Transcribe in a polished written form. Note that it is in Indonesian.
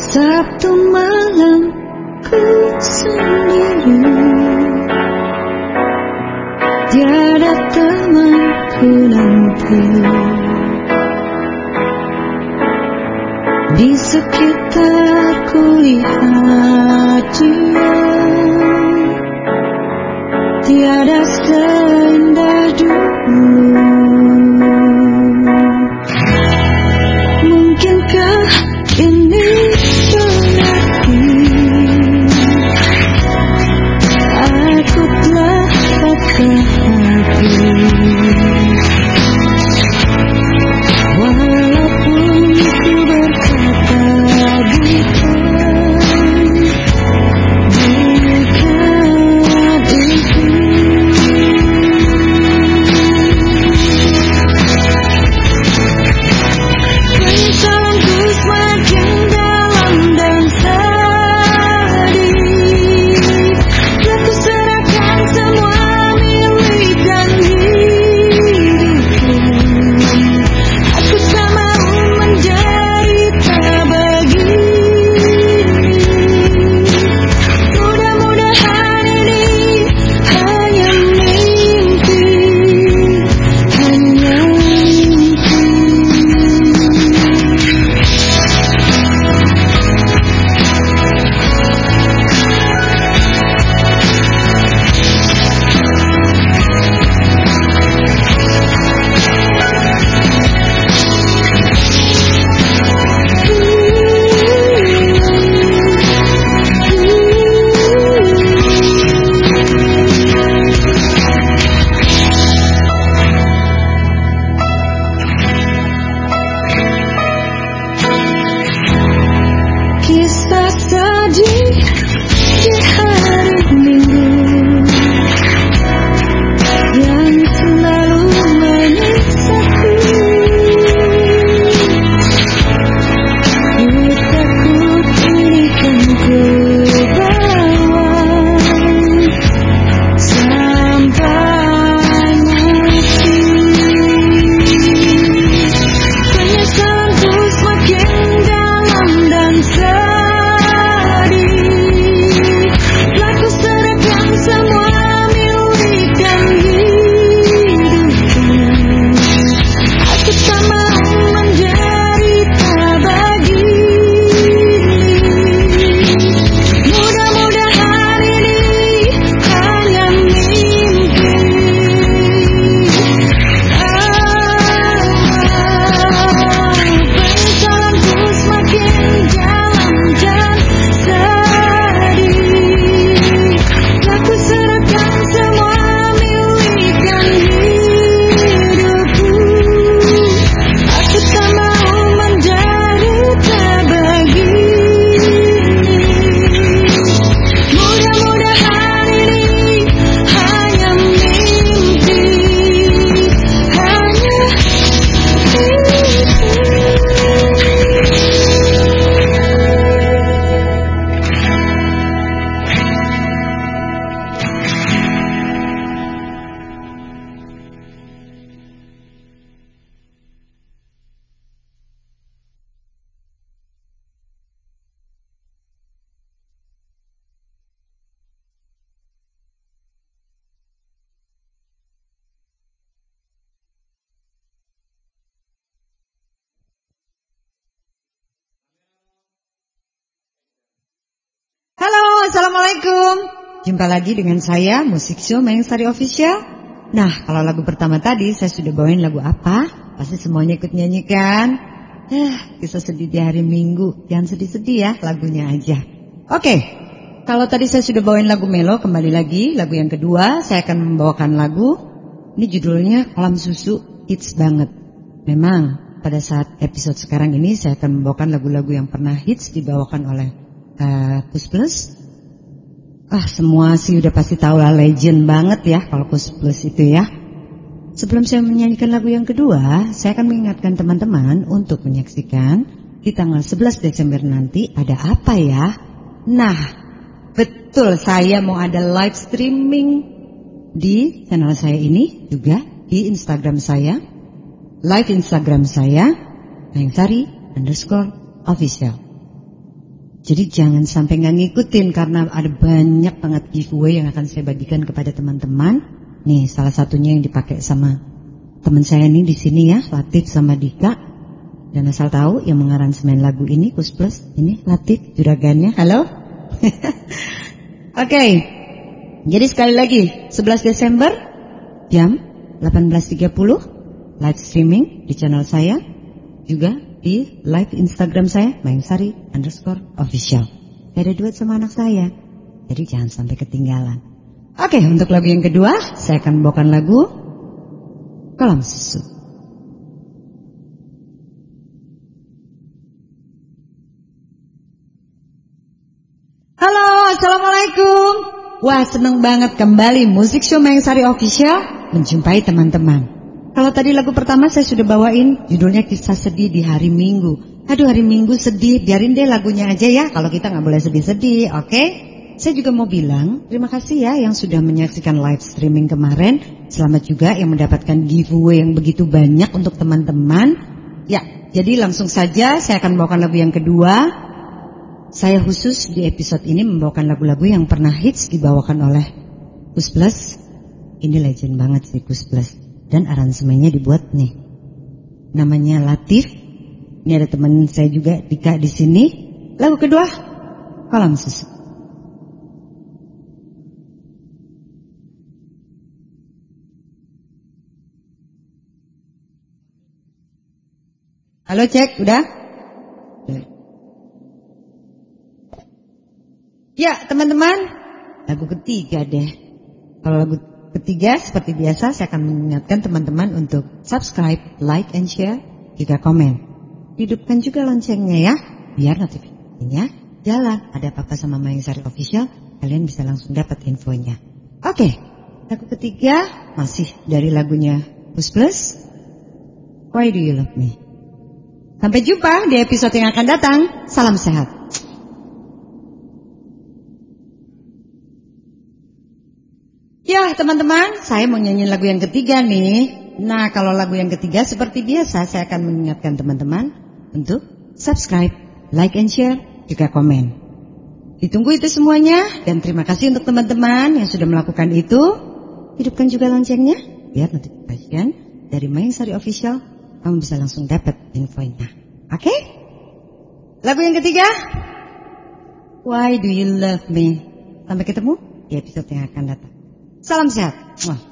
Sabtu malam ku sendiri, tiada temanku nanti. Di sekitarku lihat dia, tiada seindah dulu. Mungkinkah ini berarti aku telah patah hati? Walaupun ku berkata bukan itu. Penyesalanku semakin dalam dan sedih. Aku serahkan semua milik dan hidupku. Aku tak mau menderita begini. Mudah-mudahan ini hanya mimpi, hanya mimpi. Kisah sedih di hari Minggu yang selalu menyiksaku. Ku takut ini kan ku bawa sampai mati. Penyesalanku semakin dalam dan sedih. Telah ku serahkan semua milik dan hidupku. Aku tak mau menderita begini. Mudah-mudahan ini hanya mimpi. Penyesalanku semakin dalam dan sedih. Telah ku serahkan semua milik dan hidupku. Aku tak mau menderita begini. Mudah-mudahan ini hanya mimpi, hanya Halo, Assalamualaikum. Jumpa lagi dengan saya, Musik Show Mayang Sari Official. Nah, kalau lagu pertama tadi saya sudah bawain lagu apa? Pasti semuanya ikut nyanyikan. Kisah sedih di hari Minggu. Jangan sedih-sedih ya, lagunya aja. Oke, kalau tadi saya sudah bawain lagu melo, kembali lagi. Lagu yang kedua, saya akan membawakan lagu. Ini judulnya Kolam Susu, hits banget. Memang, pada saat episode sekarang ini saya akan membawakan lagu-lagu yang pernah hits dibawakan oleh Kus Plus. Semua sih udah pasti tahu lah, legend banget ya kalau Kus Plus itu ya. Sebelum saya menyanyikan lagu yang kedua, saya akan mengingatkan teman-teman untuk menyaksikan di tanggal 11 Desember nanti ada apa ya. Nah, betul, saya mau ada live streaming di channel saya ini, juga di Instagram saya, live Instagram saya, mayang_sari_official. Jadi jangan sampai nggak ngikutin karena ada banyak banget giveaway yang akan saya bagikan kepada teman-teman. Nih salah satunya yang dipakai sama teman saya nih di sini ya, Latif sama Dika. Dan asal tahu yang mengaransemen lagu ini Kus Plus, ini Latif juragannya. Halo. Oke. Jadi sekali lagi 11 Desember jam 18.30 live streaming di channel saya, juga di live Instagram saya @mayangsari_official. Ada duet sama anak saya, jadi jangan sampai ketinggalan. Oke, untuk lagu yang kedua saya akan bawakan lagu Kolam Susu. Halo, assalamualaikum. Wah, seneng banget kembali Musik Show Mayangsari Official menjumpai teman-teman. Kalau tadi lagu pertama saya sudah bawain, judulnya Kisah Sedih di Hari Minggu. Aduh, hari Minggu sedih, biarin deh lagunya aja ya. Kalau kita nggak boleh sedih-sedih, oke? Saya juga mau bilang terima kasih ya yang sudah menyaksikan live streaming kemarin. Selamat juga yang mendapatkan giveaway yang begitu banyak untuk teman-teman. Ya, jadi langsung saja saya akan bawakan lagu yang kedua. Saya khusus di episode ini membawakan lagu-lagu yang pernah hits dibawakan oleh Kus Plus. Ini legend banget sih Kus Plus. Dan aransemennya dibuat nih. Namanya Latif. Ini ada teman saya juga Dika di sini. Lagu kedua, Kolam Susu. Halo cek, udah? Ya teman-teman, lagu ketiga deh. Kalau lagu ketiga seperti biasa saya akan mengingatkan teman-teman untuk subscribe, like, and share, juga komen. Hidupkan juga loncengnya ya, biar notifikasinya jalan. Ada apa-apa sama Mayangsari Official, kalian bisa langsung dapat infonya. Oke, lagu ketiga masih dari lagunya Kus Plus, Why Do You Love Me. Sampai jumpa di episode yang akan datang. Salam sehat. Ya teman-teman, saya mau nyanyiin lagu yang ketiga nih. Nah kalau lagu yang ketiga seperti biasa saya akan mengingatkan teman-teman untuk subscribe, like and share, juga komen. Ditunggu itu semuanya dan terima kasih untuk teman-teman yang sudah melakukan itu. Hidupkan juga loncengnya biar notifikasi dari Mayangsari Official kamu bisa langsung dapat infonya. Oke? Lagu yang ketiga, Why Do You Love Me. Sampai ketemu di episode yang akan datang. Salam sehat.